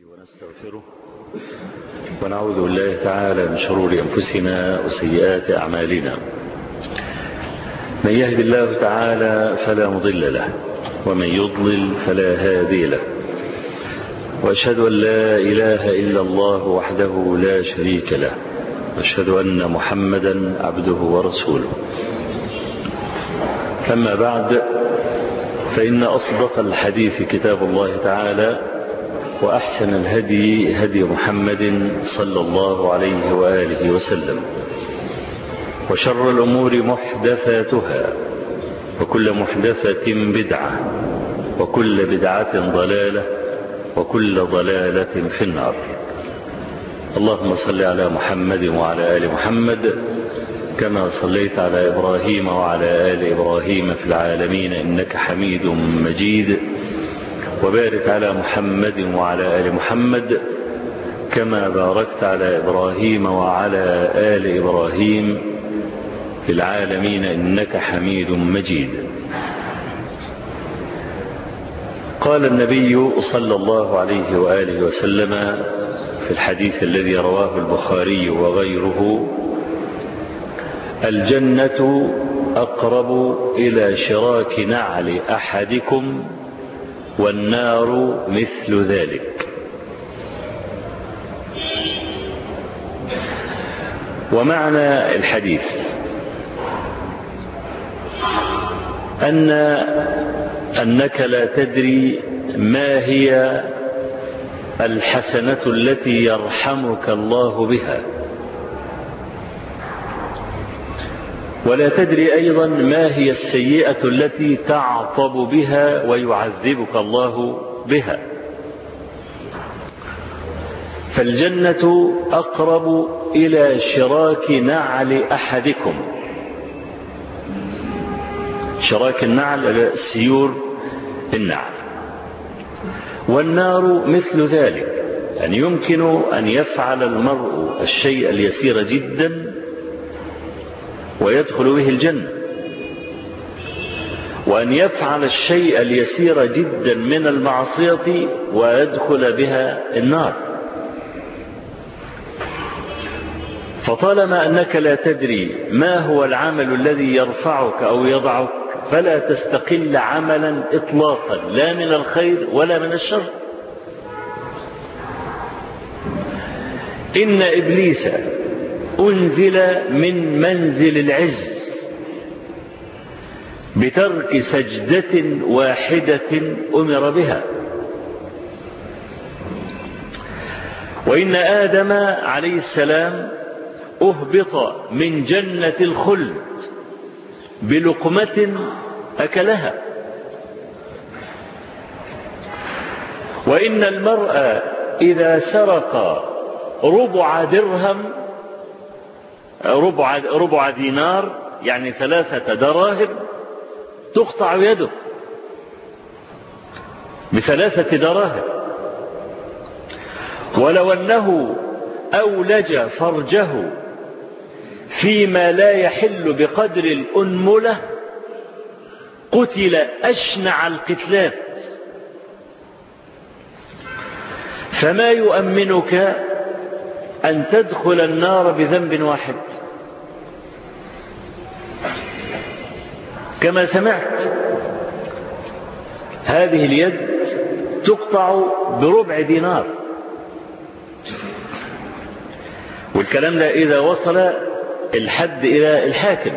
ونستغفره ونعوذ بالله تعالى من شرور أنفسنا وسيئات أعمالنا. من يهد الله تعالى فلا مضل له ومن يضلل فلا هادي له، وأشهد أن لا إله إلا الله وحده لا شريك له، وأشهد أن محمدا عبده ورسوله. أما بعد، فإن أصدق الحديث كتاب الله تعالى، وأحسن الهدي هدي محمد صلى الله عليه وآله وسلم، وشر الأمور محدثاتها، وكل محدثة بدعة، وكل بدعة ضلالة، وكل ضلالة في النار. اللهم صل على محمد وعلى آل محمد كما صليت على إبراهيم وعلى آل إبراهيم في العالمين إنك حميد مجيد، وبارك على محمد وعلى آل محمد كما باركت على إبراهيم وعلى آل إبراهيم في العالمين إنك حميد مجيد. قال النبي صلى الله عليه وآله وسلم في الحديث الذي رواه البخاري وغيره: الجنة أقرب إلى شراك نعل أحدكم، والنار مثل ذلك. ومعنى الحديث أنك لا تدري ما هي الحسنة التي يرحمك الله بها، ولا تدري أيضا ما هي السيئة التي تعطب بها ويعذبك الله بها. فالجنة أقرب إلى شراك نعل أحدكم. شراك النعل سيور النعل. والنار مثل ذلك، يعني يمكن أن يفعل المرء الشيء اليسير جدا ويدخل به الجنة، وأن يفعل الشيء اليسير جدا من المعصية ويدخل بها النار. فطالما أنك لا تدري ما هو العمل الذي يرفعك أو يضعك، فلا تستقل عملا إطلاقا، لا من الخير ولا من الشر. إن إبليس أنزل من منزل العز بترك سجدة واحدة أمر بها. وإن آدم عليه السلام أهبط من جنة الخلد بلقمة أكلها. وإن المرء إذا سرق ربع درهم، ربع دينار، يعني 3 دراهم، تقطع يده ب3 دراهم. ولو أنه أولج فرجه فيما لا يحل بقدر الأنملة قتل أشنع القتلات. فما يؤمنك أن تدخل النار بذنب واحد؟ كما سمعت، هذه اليد تقطع بربع دينار، والكلام ده إذا وصل الحد إلى الحاكم.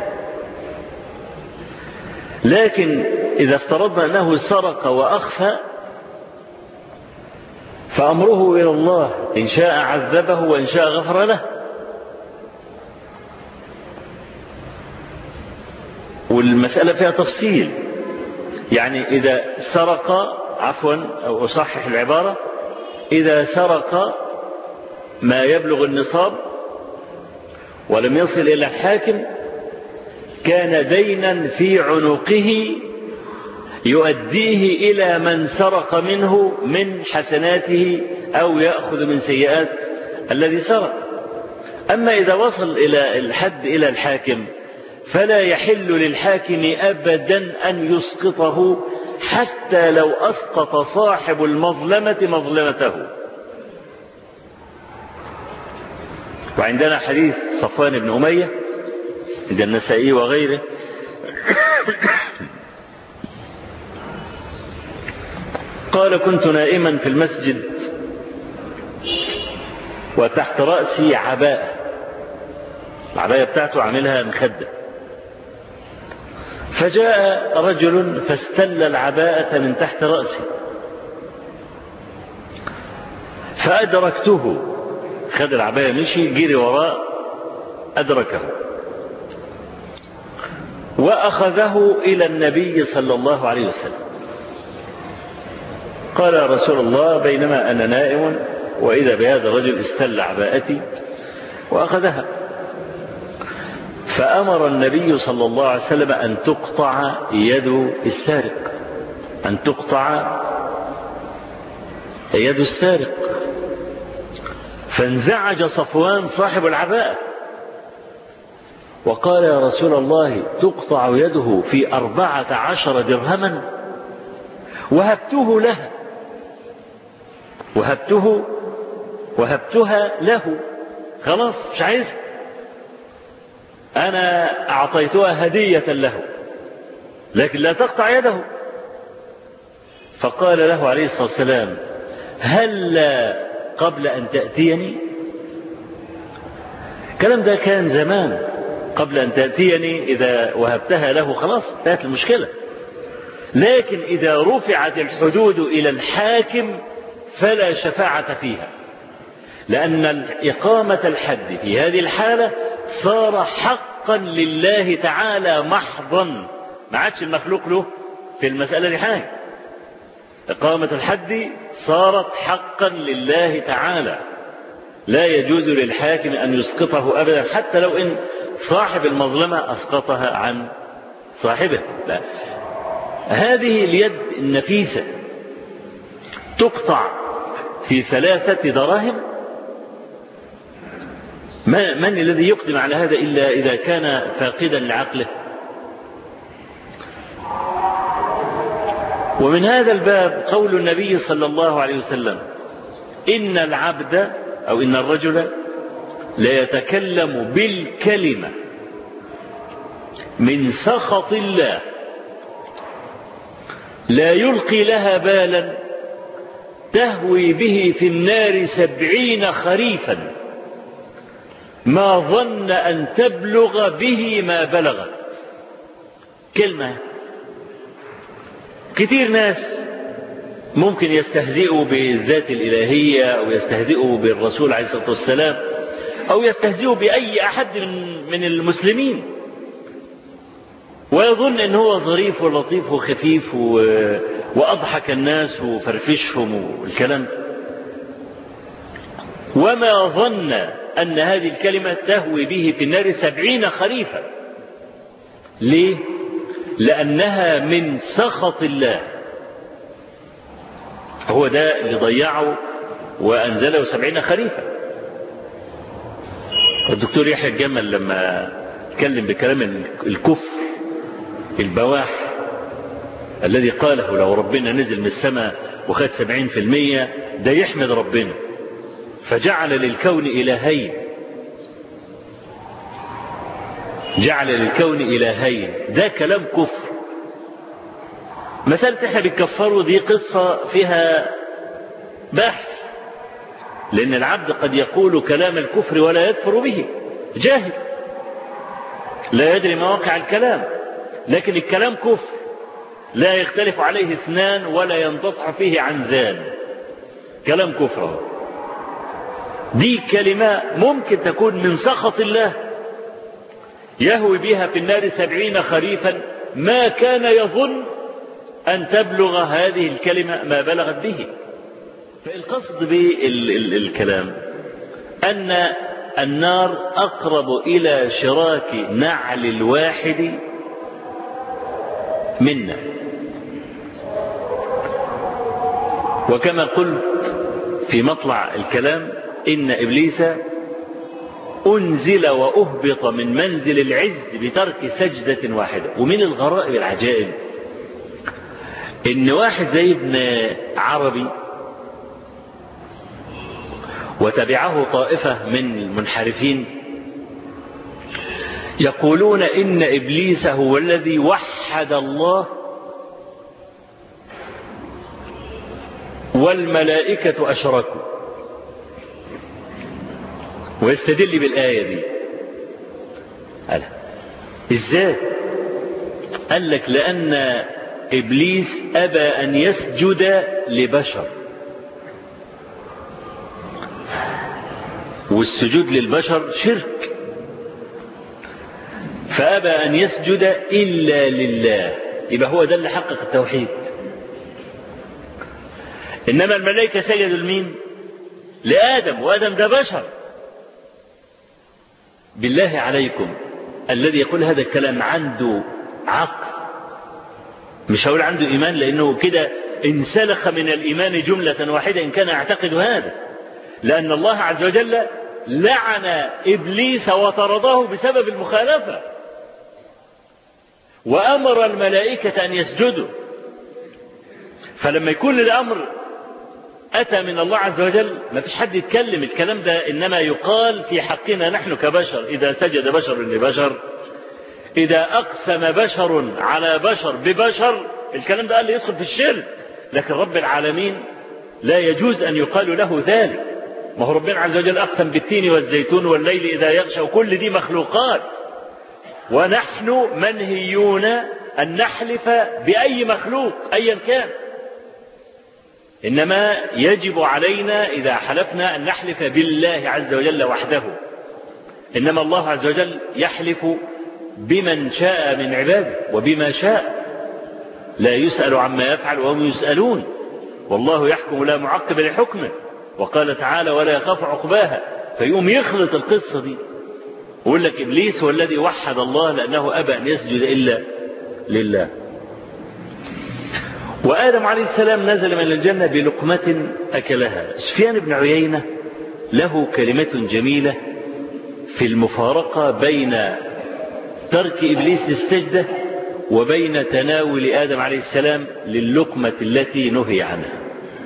لكن إذا افترضنا أنه سرق وأخفى، فأمره إلى الله، إن شاء عذبه وإن شاء غفر له. والمسألة فيها تفصيل، يعني إذا سرق، أو أصحح العبارة، إذا سرق ما يبلغ النصاب ولم يصل إلى الحاكم، كان دينا في عنقه يؤديه إلى من سرق منه من حسناته، أو يأخذ من سيئات الذي سرق. أما إذا وصل إلى الحد إلى الحاكم، فلا يحل للحاكم أبدا أن يسقطه، حتى لو أسقط صاحب المظلمة مظلمته. وعندنا حديث صفوان بن أمية عند النسائي وغيره قال كنت نائما في المسجد وتحت رأسي عباءة، العباية بتاعته عاملها مخدة، فجاء رجل فاستل العباءة من تحت رأسي فأدركته، خد العباية مشي جري وراء أدركه وأخذه إلى النبي صلى الله عليه وسلم. قال يا رسول الله بينما أنا نائم وإذا بهذا الرجل استل عباءتي وأخذها، فأمر النبي صلى الله عليه وسلم أن تقطع يد السارق، أن تقطع يد السارق. فانزعج صفوان صاحب العباءة وقال يا رسول الله تقطع يده في 14 درهما وهبته لها، وهبتها له، خلاص مش عايزها، أنا أعطيتها هدية له لكن لا تقطع يده. فقال له عليه الصلاة والسلام هل قبل أن تأتيني؟ الكلام ده كان زمان، قبل أن تأتيني إذا وهبتها له خلاص انتهت المشكلة، لكن إذا رفعت الحدود إلى الحاكم فلا شفاعة فيها، لأن إقامة الحد في هذه الحالة صار حقا لله تعالى محضا، ما عادش المخلوق له في المسألة دي حاجة. إقامة الحد صارت حقا لله تعالى، لا يجوز للحاكم أن يسقطه أبدا حتى لو إن صاحب المظلمة أسقطها عن صاحبه. لا، هذه اليد النفيسة تقطع في 3 دراهم. من الذي يقدم على هذا إلا إذا كان فاقدا لعقله؟ ومن هذا الباب قول النبي صلى الله عليه وسلم إن العبد أو إن الرجل لا يتكلم بالكلمة من سخط الله لا يلقي لها بالا تهوي به في النار 70 خريفا ما ظن أن تبلغ به ما بلغت. كلمة كتير ناس ممكن يستهزئوا بالذات الإلهية أو يستهزئوا بالرسول عليه الصلاة والسلام أو يستهزئوا بأي أحد من المسلمين ويظن أنه هو ظريف ولطيف وخفيف وأضحك الناس وفرفشهم والكلام، وما ظن أن هذه الكلمة تهوي به في النار 70 خريفا. ليه؟ لأنها من سخط الله، هو ده اللي ضيعه وأنزله 70 خريفا. الدكتور يحيى الجمل لما اتكلم بكلام الكفر البواح الذي قاله لو ربنا نزل من السماء وخد 70% ده يحمد ربنا، فجعل للكون إلهين، جعل للكون إلهين، ده كلام كفر. مسألة احنا بنكفره دي قصة فيها بحث، لأن العبد قد يقول كلام الكفر ولا يكفر به، جاهل لا يدري مواقع الكلام، لكن الكلام كفر لا يختلف عليه 2 ولا ينتطح فيه عنزان، كلام كفر. دي كلمة ممكن تكون من سخط الله يهوي بها في النار 70 خريفا ما كان يظن أن تبلغ هذه الكلمة ما بلغت به. فالقصد بالكلام أن النار أقرب إلى شراك نعل الواحد منا، وكما قلت في مطلع الكلام إن إبليس أنزل وأهبط من منزل العز بترك سجدة واحدة. ومن الغرائب العجائب إن واحد زي ابن عربي وتبعه طائفة من المنحرفين يقولون إن إبليس هو الذي وحد الله والملائكة أشركوا، ويستدل بالآية دي. قال إزاي؟ قال لك لأن إبليس أبى أن يسجد لبشر، والسجود للبشر شرك، فأبى أن يسجد إلا لله، يبقى هو ده اللي حقق التوحيد. إنما الملائكة سجدوا لمين؟ لآدم، وآدم ده بشر. بالله عليكم الذي يقول هذا الكلام عنده عقل، مش هقول عنده إيمان لأنه كده انسلخ من الإيمان جملة واحدة إن كان يعتقد هذا، لأن الله عز وجل لعن إبليس وطرده بسبب المخالفة، وأمر الملائكة أن يسجدوا. فلما يكون الأمر أتى من الله عز وجل ما فيش حد يتكلم. الكلام ده إنما يقال في حقنا نحن كبشر، إذا سجد بشر لبشر، إذا أقسم بشر على بشر ببشر، الكلام ده قال لي يدخل في الشرك. لكن رب العالمين لا يجوز أن يقال له ذلك. ما هو ربنا عز وجل أقسم بالتين والزيتون والليل إذا يغشى، وكل دي مخلوقات، ونحن منهيون أن نحلف بأي مخلوق أيا كان. إنما يجب علينا إذا حلفنا أن نحلف بالله عز وجل وحده. إنما الله عز وجل يحلف بمن شاء من عباده وبما شاء، لا يسأل عما يفعل وهم يسألون، والله يحكم لا معقب لحكمه. وقال تعالى ولا يخاف عقباها. فيقوم يخلط القصة دي ويقول لك إبليس هو الذي وحد الله لأنه أبى أن يسجد إلا لله. وآدم عليه السلام نزل من الجنة بلقمة أكلها. سفيان بن عيينة له كلمة جميلة في المفارقة بين ترك إبليس للسجدة وبين تناول آدم عليه السلام للقمة التي نهي عنها.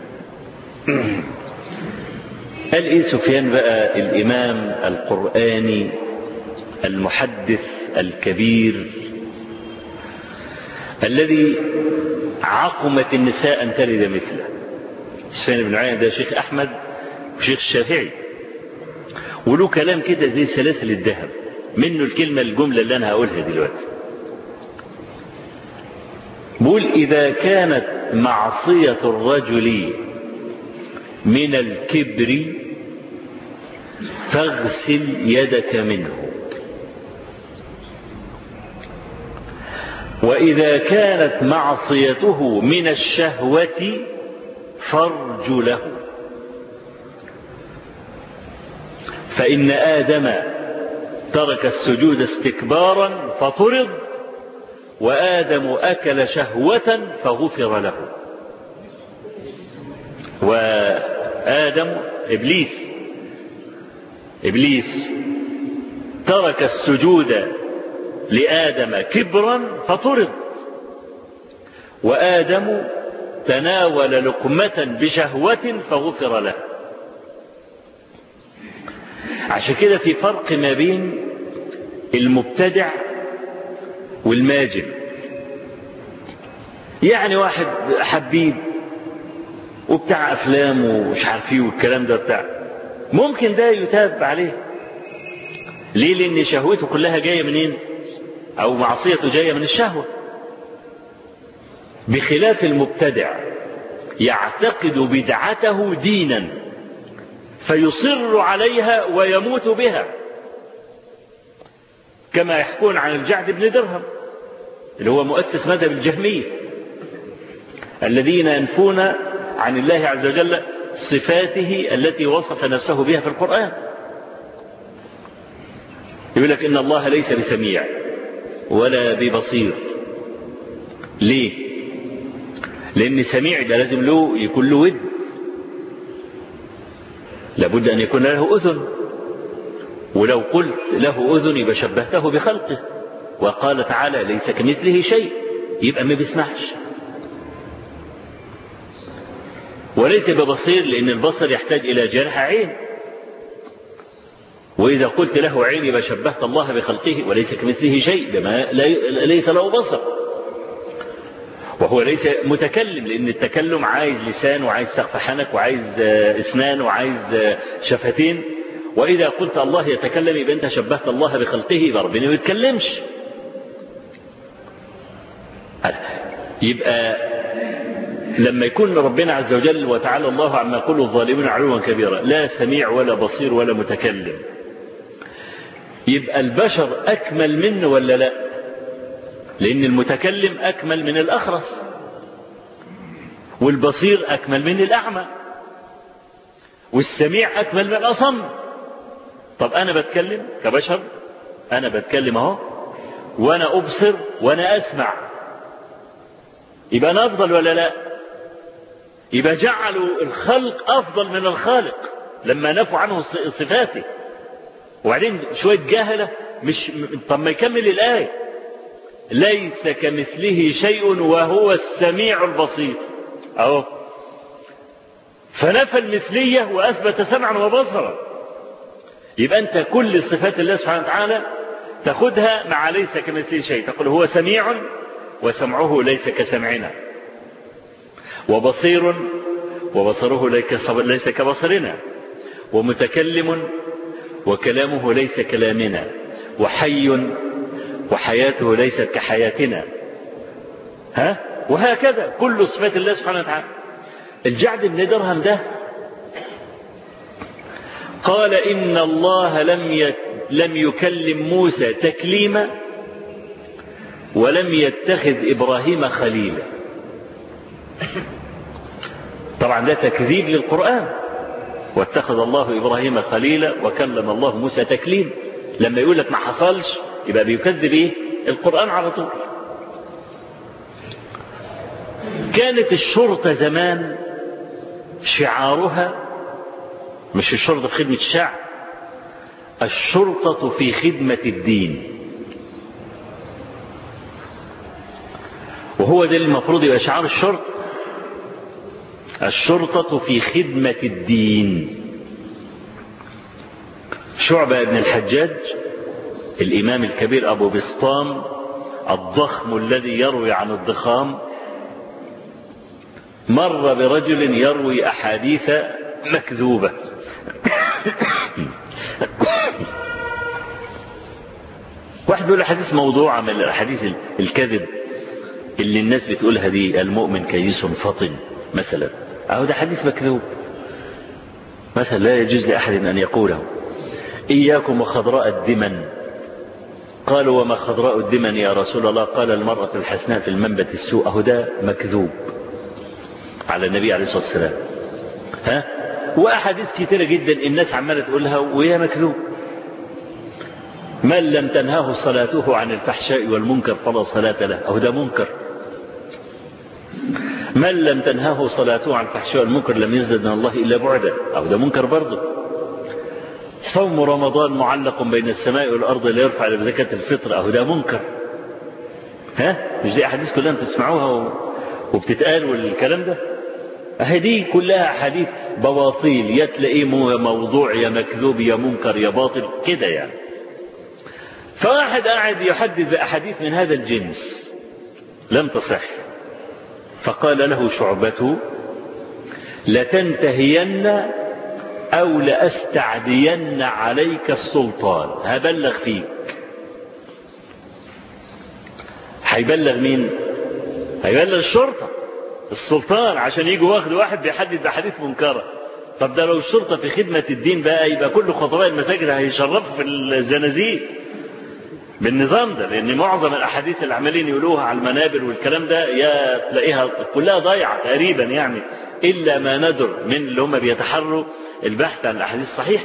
قال إيه سفيان بقى الإمام القرآني المحدث الكبير الذي عقمت النساء أن تلد مثله؟ سفيان بن عيينة ده شيخ أحمد وشيخ الشافعي، وله كلام كده زي سلاسل الذهب، منه الكلمة الجملة اللي أنا هقولها دلوقتي. بقول إذا كانت معصية الرجل من الكبر فاغسل يدك منه، وإذا كانت معصيته من الشهوة فارجله، فإن آدم ترك السجود استكبارا فطرد، وآدم أكل شهوة فغفر له. وآدم إبليس ترك السجود لآدم كبرا فطرد، وآدم تناول لقمة بشهوة فغفر له. عشان كده في فرق ما بين المبتدع والماجن. يعني واحد حبيب وبتاع أفلام ومش عارفيه والكلام ده بتاع، ممكن ده يتاب عليه. ليه؟ لأن شهوته كلها جاية منين؟ أو معصيته جاية من الشهوة. بخلاف المبتدع يعتقد بدعته دينا فيصر عليها ويموت بها، كما يحكون عن الجعد بن درهم اللي هو مؤسس مذهب الجهمية، الذين ينفون عن الله عز وجل صفاته التي وصف نفسه بها في القرآن. يقول لك إن الله ليس بسميع ولا ببصير. ليه؟ لأن سميع ده لازم له يكون له ود، لابد أن يكون له أذن، ولو قلت له أذن يبقى شبهته بخلقه، وقال تعالى ليس كمثله شيء، يبقى ما بيسمعش. وليس ببصير لأن البصر يحتاج إلى جرح عين، وإذا قلت له عيني بشبهت الله بخلقه وليس كمثله شيء بما ليس له بصر، وهو ليس متكلم، لأن التكلم عايز لسان وعايز سقف حنك وعايز اسنان وعايز شفتين. وإذا قلت الله يتكلم يبقى أنت شبهت الله بخلقه، يبقى ربنا ما يتكلمش. يبقى لما يكون ربنا عز وجل وتعالى الله عما يقول الظالمون علوا كبيرا لا سميع ولا بصير ولا متكلم، يبقى البشر أكمل منه ولا لا؟ لأن المتكلم أكمل من الأخرس، والبصير أكمل من الأعمى، والسميع أكمل من الأصم. طب أنا بتكلم كبشر، أنا بتكلم أهو، وأنا أبصر وأنا أسمع، يبقى أنا أفضل ولا لا؟ يبقى جعلوا الخلق أفضل من الخالق لما نفوا عنه صفاته. وبعدين شوية جاهلة مش طب ما يكمل الآية، ليس كمثله شيء وهو السميع البصير أهو، فنفى المثلية وأثبت سمعا وبصرا. يبقى أنت كل صفات الله سبحانه وتعالى تأخذها مع ليس كمثله شيء، تقول هو سميع وسمعه ليس كسمعنا، وبصير وبصره ليس كبصرنا، ومتكلم وكلامه ليس كلامنا، وحي وحياته ليست كحياتنا، وهكذا كل صفات الله سبحانه وتعالى. الجعد بن درهم ده قال إن الله لم يكلم موسى تكليما ولم يتخذ إبراهيم خليلا. طبعا ده تكذيب للقرآن، واتخذ الله إبراهيم خليلا وكلم الله موسى تكليما. لما يقول لك ما حصلش يبقى بيكذب ايه؟ القرآن على طول. كانت الشرطة زمان شعارها مش الشرطة في خدمة الشعب، الشرطة في خدمة الدين، وهو ده المفروض يبقى شعار الشرطة، الشرطة في خدمة الدين. شعبة بن الحجاج الإمام الكبير أبو بسطام الضخم الذي يروي عن الضخام مر برجل يروي أحاديث مكذوبة. واحد بيقول حديث موضوع من الأحاديث الكذب اللي الناس بتقولها دي، المؤمن كيس فطن مثلا، أو ده حديث مكذوب مثلا لا يجوز لأحد أن يقوله. إياكم وخضراء الدمن. قالوا وما خضراء الدمن يا رسول الله؟ قال المرأة الحسناء في المنبت السوء. أهو ده مكذوب على النبي عليه الصلاة والسلام. وأحاديث كتيرة جدا الناس عمالة تقولها وهي مكذوب. من لم تنهاه صلاته عن الفحشاء والمنكر فلا صلاة له. أهو ده منكر. من لم تنهاه صلاته عن الفحشاء والمنكر لم يزدد من الله إلا بعدا. أهو ده منكر برضه. صوم رمضان معلق بين السماء والأرض لا يرفع إلا بزكاة الفطر. أهو ده منكر. مش دي أحاديث كلها بتسمعوها وبتتقال والكلام ده؟ أهي دي كلها أحاديث بواطيل، يا تلاقيه موضوع يا مكذوب يا منكر يا باطل كده يعني. فواحد قاعد يحدث بأحاديث من هذا الجنس لم تصح، فقال له شعبة لتنتهين أو لأستعدين عليك السلطان. هبلغ فيك. هيبلغ مين؟ هيبلغ الشرطة السلطان عشان يجوا واخد واحد بيحدث بحديث منكرة. طب ده لو الشرطة في خدمة الدين بقى يبقى كل خطباء المساجد هيشرفوا في الزنازين بالنظام ده، لأن معظم الأحاديث اللي عمالين يقولوها على المنابر والكلام ده يا تلاقيها كلها ضايعة تقريبا يعني، إلا ما ندر من اللي هم بيتحروا البحث عن الأحاديث الصحيحة.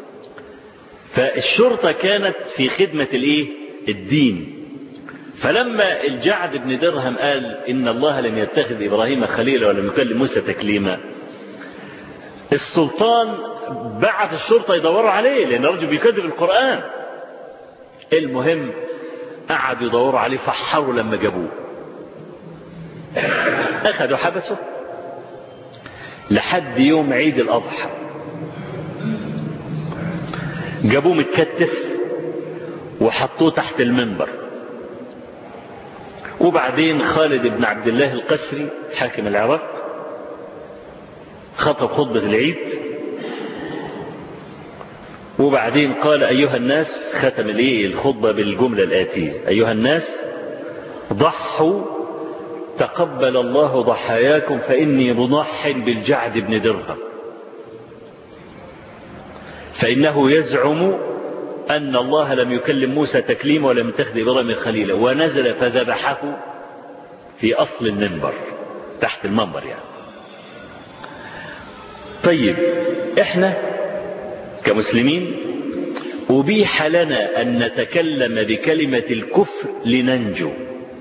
فالشرطة كانت في خدمة الدين. فلما الجعد بن درهم قال إن الله لم يتخذ إبراهيم خليلا ولم يكلم موسى تكليما، السلطان بعث الشرطة يدوروا عليه لأن الرجل بيكذب القرآن. المهم قعدوا يدوروا عليه فحروا لما جابوه، أخذوا حبسه لحد يوم عيد الأضحى. جابوه متكتف وحطوه تحت المنبر. وبعدين خالد بن عبد الله القسري حاكم العراق خطب خطبة العيد، وبعدين قال أيها الناس، ختم الخطبة بالجملة الآتية: أيها الناس ضحوا تقبل الله ضحاياكم فإني مضح بالجعد بن درهم، فإنه يزعم أن الله لم يكلم موسى تكليما ولم يتخذ إبراهيم خليلا، ونزل فذبحه في أصل المنبر تحت المنبر يعني. طيب احنا كمسلمين أبيح لنا أن نتكلم بكلمة الكفر لننجو.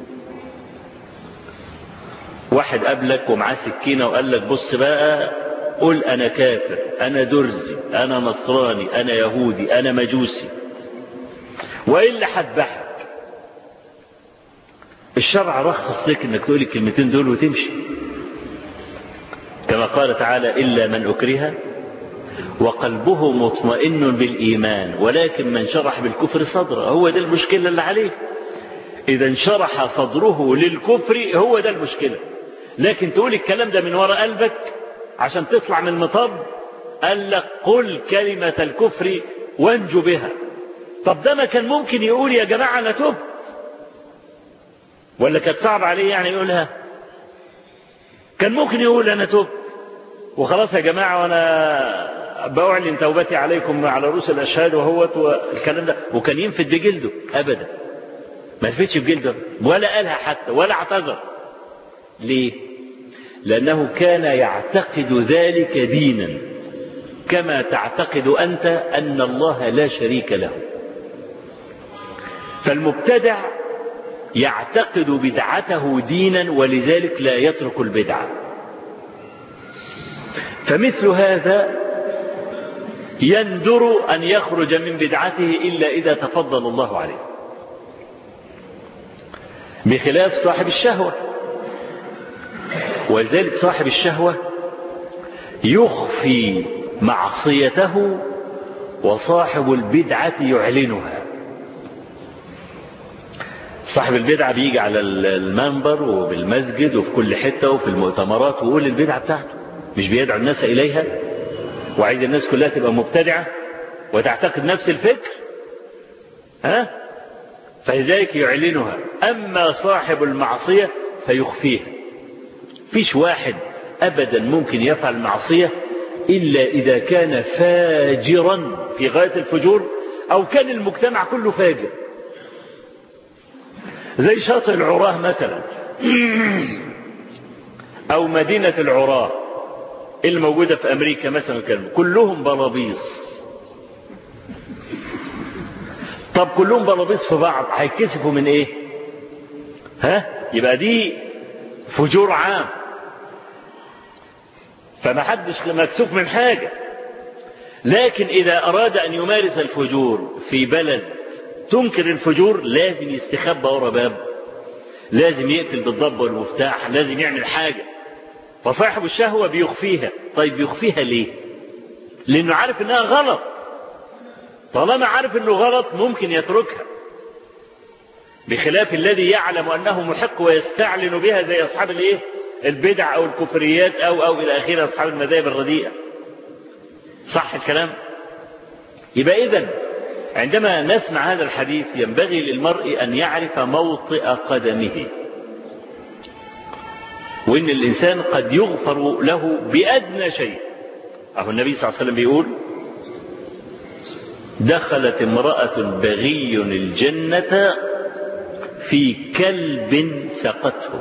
واحد قبلك ومعاه سكينة وقال لك بص بقى قل أنا كافر، أنا درزي، أنا نصراني، أنا يهودي، أنا مجوسي، وإلا حذبحك. الشرع رخص لك انك تقول الكلمتين دول وتمشي، كما قال تعالى: إلا من أكره وقلبه مطمئن بالإيمان ولكن من شرح بالكفر صدره. هو ده المشكلة اللي عليه، إذا انشرح صدره للكفر هو ده المشكلة. لكن تقول الكلام ده من وراء قلبك عشان تطلع من المطب. قال لك قل كلمة الكفر وانجو بها. طب ده ما كان ممكن يقول يا جماعة أنا تبت؟ ولا كانت صعب عليه يعني يقولها؟ كان ممكن يقول أنا تبت وخلاص يا جماعة وأنا بأعلن توبتي عليكم على رؤوس الأشهاد وهو الكلام ده، وكان ينفد بجلده. أبدا ما ينفدش بجلده ولا قالها حتى ولا اعتذر. ليه؟ لأنه كان يعتقد ذلك دينا كما تعتقد أنت أن الله لا شريك له. فالمبتدع يعتقد بدعته دينا ولذلك لا يترك البدعة. فمثل هذا يندر أن يخرج من بدعته إلا إذا تفضل الله عليه، بخلاف صاحب الشهوة. ولذلك صاحب الشهوة يخفي معصيته وصاحب البدعة يعلنها. صاحب البدعة بيجي على المنبر وبالمسجد وفي كل حتة وفي المؤتمرات ويقول البدعة بتاعته، مش بيدعو الناس إليها وعايز الناس كلها تبقى مبتدعة وتعتقد نفس الفكر، فلذلك يعلنها. أما صاحب المعصية فيخفيها. فيش واحد أبدا ممكن يفعل معصية إلا إذا كان فاجرا في غاية الفجور أو كان المجتمع كله فاجر، زي شاطئ العراه مثلا أو مدينة العراه الموجودة في أمريكا مثلا، كلهم بلابيص. طب كلهم بلابيص في بعض هيتكسفوا من إيه؟ يبقى دي فجور عام، فما حدش مكسوف من حاجة. لكن إذا أراد أن يمارس الفجور في بلد تنكر الفجور لازم يستخبى ورا باب، لازم يقتل بالضرب والمفتاح، لازم يعمل حاجة. فصاحب الشهوة بيخفيها. طيب بيخفيها ليه؟ لأنه عارف أنها غلط. طالما عارف أنه غلط ممكن يتركها، بخلاف الذي يعلم أنه محق ويستعلن بها زي أصحاب البدع أو الكفريات أو إلى آخره، أصحاب المذاهب الرديئة. صح الكلام؟ يبقى إذن عندما نسمع هذا الحديث ينبغي للمرء أن يعرف موطئ قدمه، وإن الإنسان قد يغفر له بأدنى شيء. أهو النبي صلى الله عليه وسلم بيقول: دخلت امرأة بغي الجنة في كلب سقته،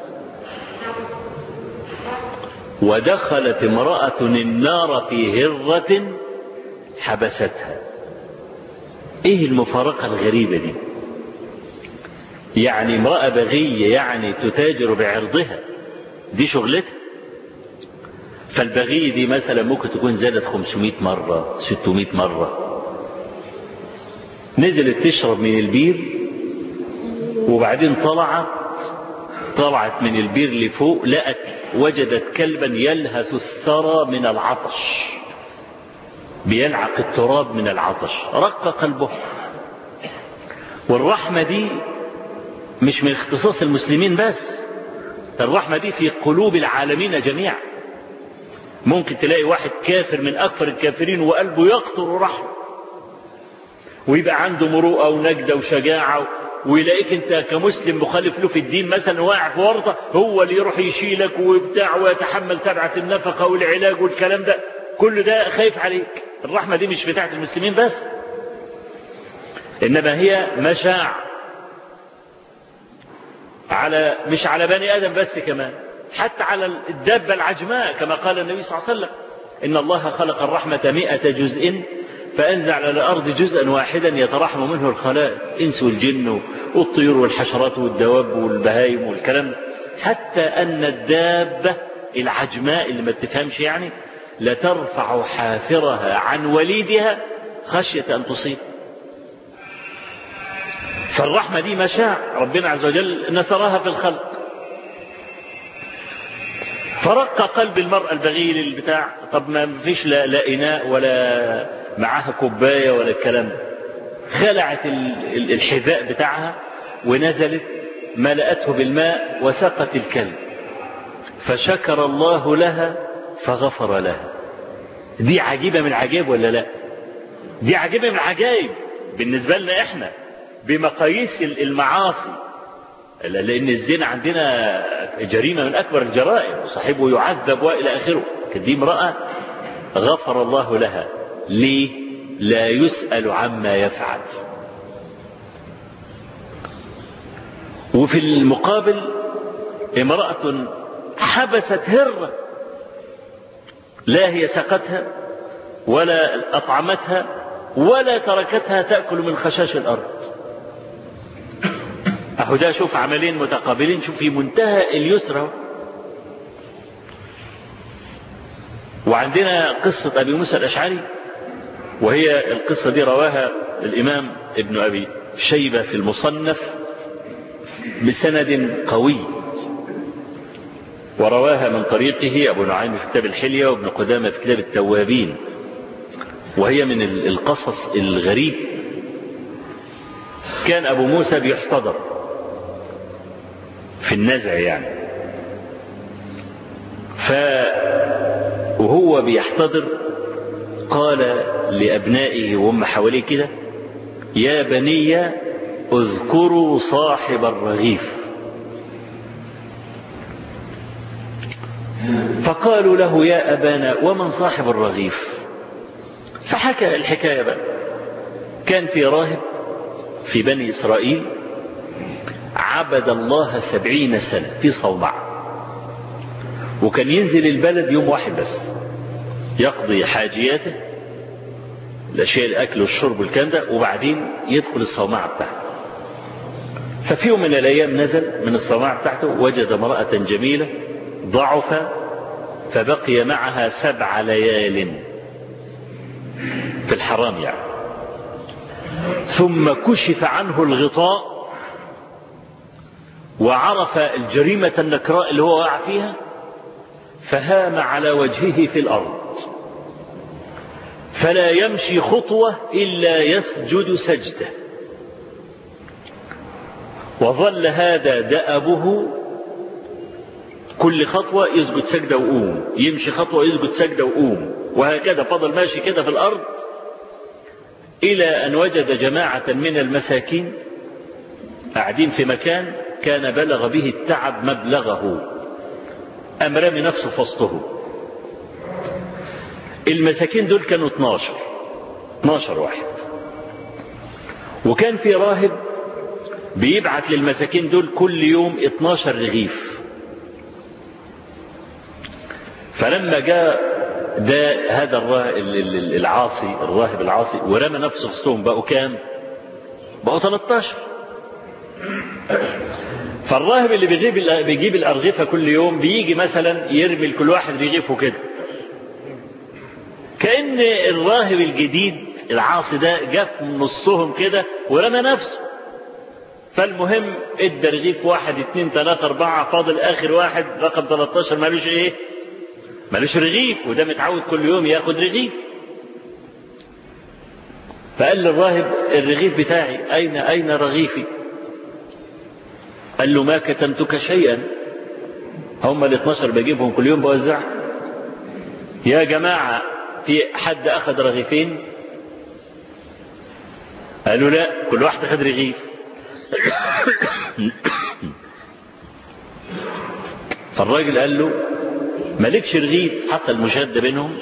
ودخلت امرأة النار في هرة حبستها. ايه المفارقة الغريبة دي؟ يعني امرأة بغية يعني تتاجر بعرضها، دي شغلتها. فالبغية دي مثلا ممكن تكون زادت 500 مرة 600 مرة، نزلت تشرب من البير وبعدين طلعت من البير لفوق، وجدت كلبا يلهث الثرى من العطش، بيلعق التراب من العطش، رق قلبه. والرحمة دي مش من اختصاص المسلمين بس، الرحمة دي في قلوب العالمين جميعا. ممكن تلاقي واحد كافر من أكثر الكافرين وقلبه يقطر رحمة، ويبقى عنده مروءة ونجدة وشجاعة، ويلاقيك انت كمسلم مخالف له في الدين مثلا واقع في ورطة، هو اللي يروح يشيلك وبتاع ويتحمل تبعة النفقة والعلاج والكلام ده، كل ده خايف عليك. الرحمة دي مش بتاعت المسلمين بس، إنما هي مشاع مش على بني آدم بس، كمان حتى على الدابة العجماء، كما قال النبي صلى الله عليه وسلم: إن الله خلق الرحمة 100 جزء فأنزل على الأرض جزءا واحدا يترحم منه الخلائق، الإنس والجن والطيور والحشرات والدواب والبهايم والكلام، حتى أن الدابة العجماء اللي ما تفهمش يعني لترفع حافرها عن وليدها خشية أن تصيب. فالرحمة دي مشاع ربنا عز وجل نثرها في الخلق. فرق قلب المرأة البغيل البتاع، طب ما فيش لا إناء ولا معاها كوباية ولا الكلام، خلعت الحذاء بتاعها ونزلت ملأته بالماء وسقت الكلب، فشكر الله لها فغفر لها. دي عجيبة من العجائب ولا لا؟ دي عجيبة من العجائب بالنسبة لنا احنا بمقاييس المعاصي، لأن الزنا عندنا جريمة من أكبر الجرائم وصاحبه يعذب وإلى آخره. دي امرأة غفر الله لها، ليه؟ لا يسأل عما يفعل. وفي المقابل امرأة حبست هرة، لا هي سقتها ولا أطعمتها ولا تركتها تأكل من خشاش الأرض. أهو ده شوف عملين متقابلين، شوف في منتهى اليسر. وعندنا قصة أبي موسى الأشعري، وهي القصة دي رواها الإمام ابن أبي شيبة في المصنف بسند قوي، ورواها من طريقه أبو نعيم في كتاب الحلية وابن قدامة في كتاب التوابين، وهي من القصص الغريب. كان أبو موسى بيحتضر في النزع يعني، وهو بيحتضر قال لأبنائه وهم حواليه كده: يا بني اذكروا صاحب الرغيف. فقالوا له: يا أبانا ومن صاحب الرغيف؟ فحكى الحكاية بقى. كان في راهب في بني إسرائيل عبد الله 70 سنة في صومعة، وكان ينزل البلد يوم واحد بس يقضي حاجياته، الأشياء الأكل والشرب والكلام ده، وبعدين يدخل الصومعة بتاعته. ففي يوم من الأيام نزل من الصومعة بتاعته، وجد امرأة جميلة ضعف، فبقي معها 7 ليال في الحرام يعني. ثم كشف عنه الغطاء وعرف الجريمة النكراء اللي هو وقع فيها، فهام على وجهه في الأرض، فلا يمشي خطوة إلا يسجد سجدة. وظل هذا دأبه، كل خطوة يسجد سجدة وقوم، يمشي خطوة يسجد سجدة وقوم، وهكذا فضل ماشي كده في الأرض إلى أن وجد جماعة من المساكين قاعدين في مكان كان بلغ به التعب مبلغه، أم رمي نفسه في وسطه. المساكين دول كانوا 12 واحد، وكان في راهب بيبعت للمساكين دول كل يوم 12 رغيف. فلما جاء هذا العاصي، الراهب العاصي، ورمى نفسه في وسطهم، بقوا كام؟ بقوا 13. فالراهب اللي بيجيب الأرغفة كل يوم بيجي مثلا يرمي لكل واحد رغيفه كده، كأن الراهب الجديد العاصي ده جاء من نصهم كده ورمى نفسه. فالمهم ادى رغيف 1 2 3 4، فاضل آخر واحد رقم 13 مالوش ايه؟ مالوش رغيف، وده متعود كل يوم ياخد رغيف. فقال للراهب الرغيف بتاعي أين رغيفي؟ قال له ما كتمتك شيئا، هم ال 12 بجيبهم كل يوم بوزع. يا جماعة في حد أخذ رغيفين؟ قالوا لا، كل واحد أخذ رغيف. فالراجل قال له مالكش رغيف حتى المشاهد بينهم؟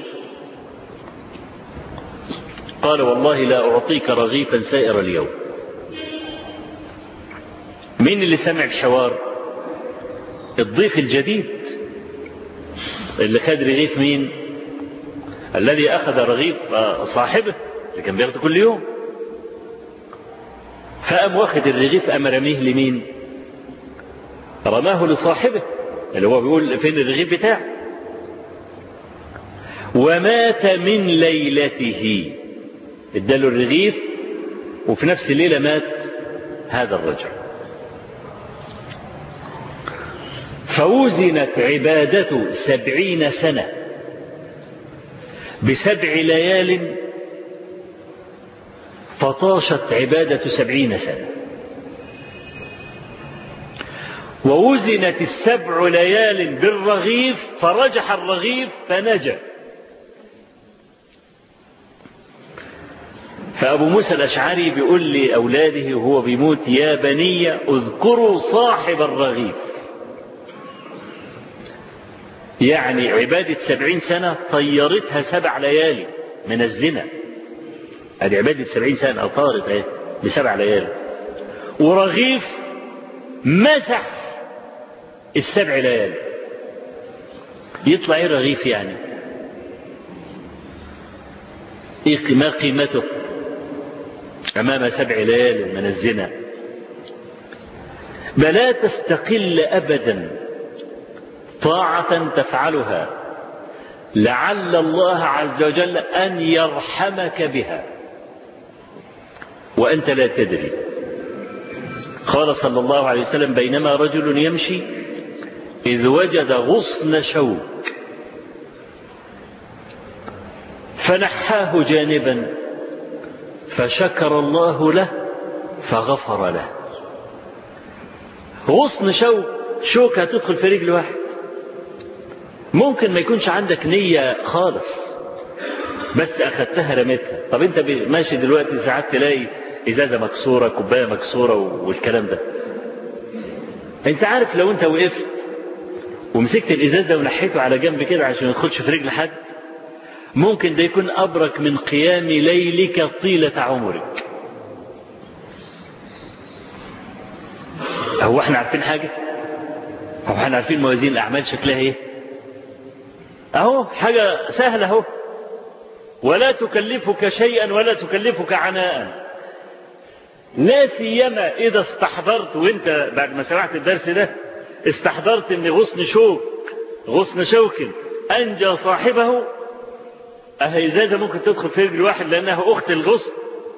قال والله لا أعطيك رغيفا سائر اليوم. مين اللي سمع الحوار؟ الضيف الجديد اللي خد رغيف مين؟ الذي أخذ رغيف صاحبه اللي كان بياخده كل يوم. فقام واخد الرغيف، قام رميه لمين؟ رماه لصاحبه اللي هو بيقول فين الرغيف بتاعه. ومات من ليلته، اداله الرغيف وفي نفس الليلة مات هذا الرجل. فوزنت عبادته 70 سنة ب7 ليال، فطاشت عبادة 70 سنة. ووزنت 7 ليال بالرغيف، فرجح الرغيف فنجا. فأبو موسى الأشعري بيقول لأولاده وهو بيموت يا بني اذكروا صاحب الرغيف. يعني عبادة 70 سنة طيرتها 7 ليالي من الزنا. هذه عبادة 70 سنة طارت اهي ب7 ليالي. ورغيف مسح 7 ليالي. يطلع ايه رغيف يعني؟ ايه ما قيمته امام 7 ليال من الزنا؟ بلا تستقل ابدا طاعة تفعلها لعل الله عز وجل أن يرحمك بها وأنت لا تدري. قال صلى الله عليه وسلم بينما رجل يمشي إذ وجد غصن شوك فنحاه جانبا فشكر الله له فغفر له. غصن شوك هتدخل في رجل واحد، ممكن ما يكونش عندك نية خالص بس أخذتها رميتها. طب أنت ماشي دلوقتي ساعات تلاقي إزازة مكسورة، كوباية مكسورة والكلام ده. أنت عارف لو أنت وقفت ومسكت الإزاز ده ونحيته على جنب كده عشان ما يدخلش في رجل حد، ممكن ده يكون أبرك من قيام ليلك طيلة عمرك. هو احنا عارفين حاجة؟ هو احنا عارفين موازين الأعمال شكلها ايه؟ اهو حاجة سهلة اهو. ولا تكلفك شيئا ولا تكلفك عناء، لا سيما إذا استحضرت وانت بعد ما سمعت الدرس ده استحضرت ان غصن شوك أنجى صاحبه. أهي إزازة ممكن تدخل في رجل واحد لأنها أخت الغصن،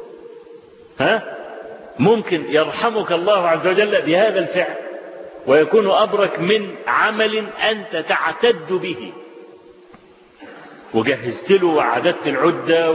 ممكن يرحمك الله عز وجل بهذا الفعل ويكون أبرك من عمل أنت تعتد به وجهزت له وعددت العدة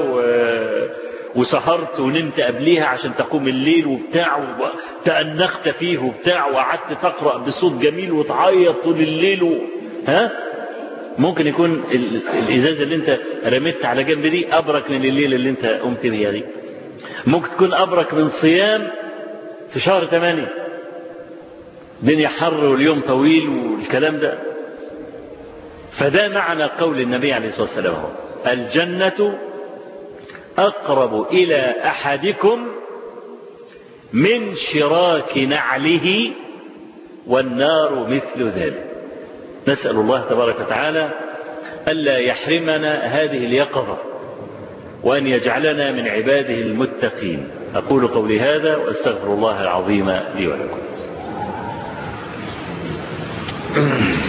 وسهرت ونمت قبليها عشان تقوم الليل وبتاع وتأنخت فيه وبتاع وقعدت تقرأ بصوت جميل وتعيط طول الليل ممكن يكون الإزازة اللي انت رميت على جنب دي أبرك من الليلة اللي انت قمت بها دي. ممكن تكون أبرك من صيام في شهر 8، الدنيا حر واليوم طويل والكلام ده. فده معنى قول النبي عليه الصلاة والسلام الجنة أقرب إلى أحدكم من شراك نعله والنار مثل ذلك. نسأل الله تبارك وتعالى ألا يحرمنا هذه اليقظة وأن يجعلنا من عباده المتقين. أقول قولي هذا وأستغفر الله العظيم لي ولكم.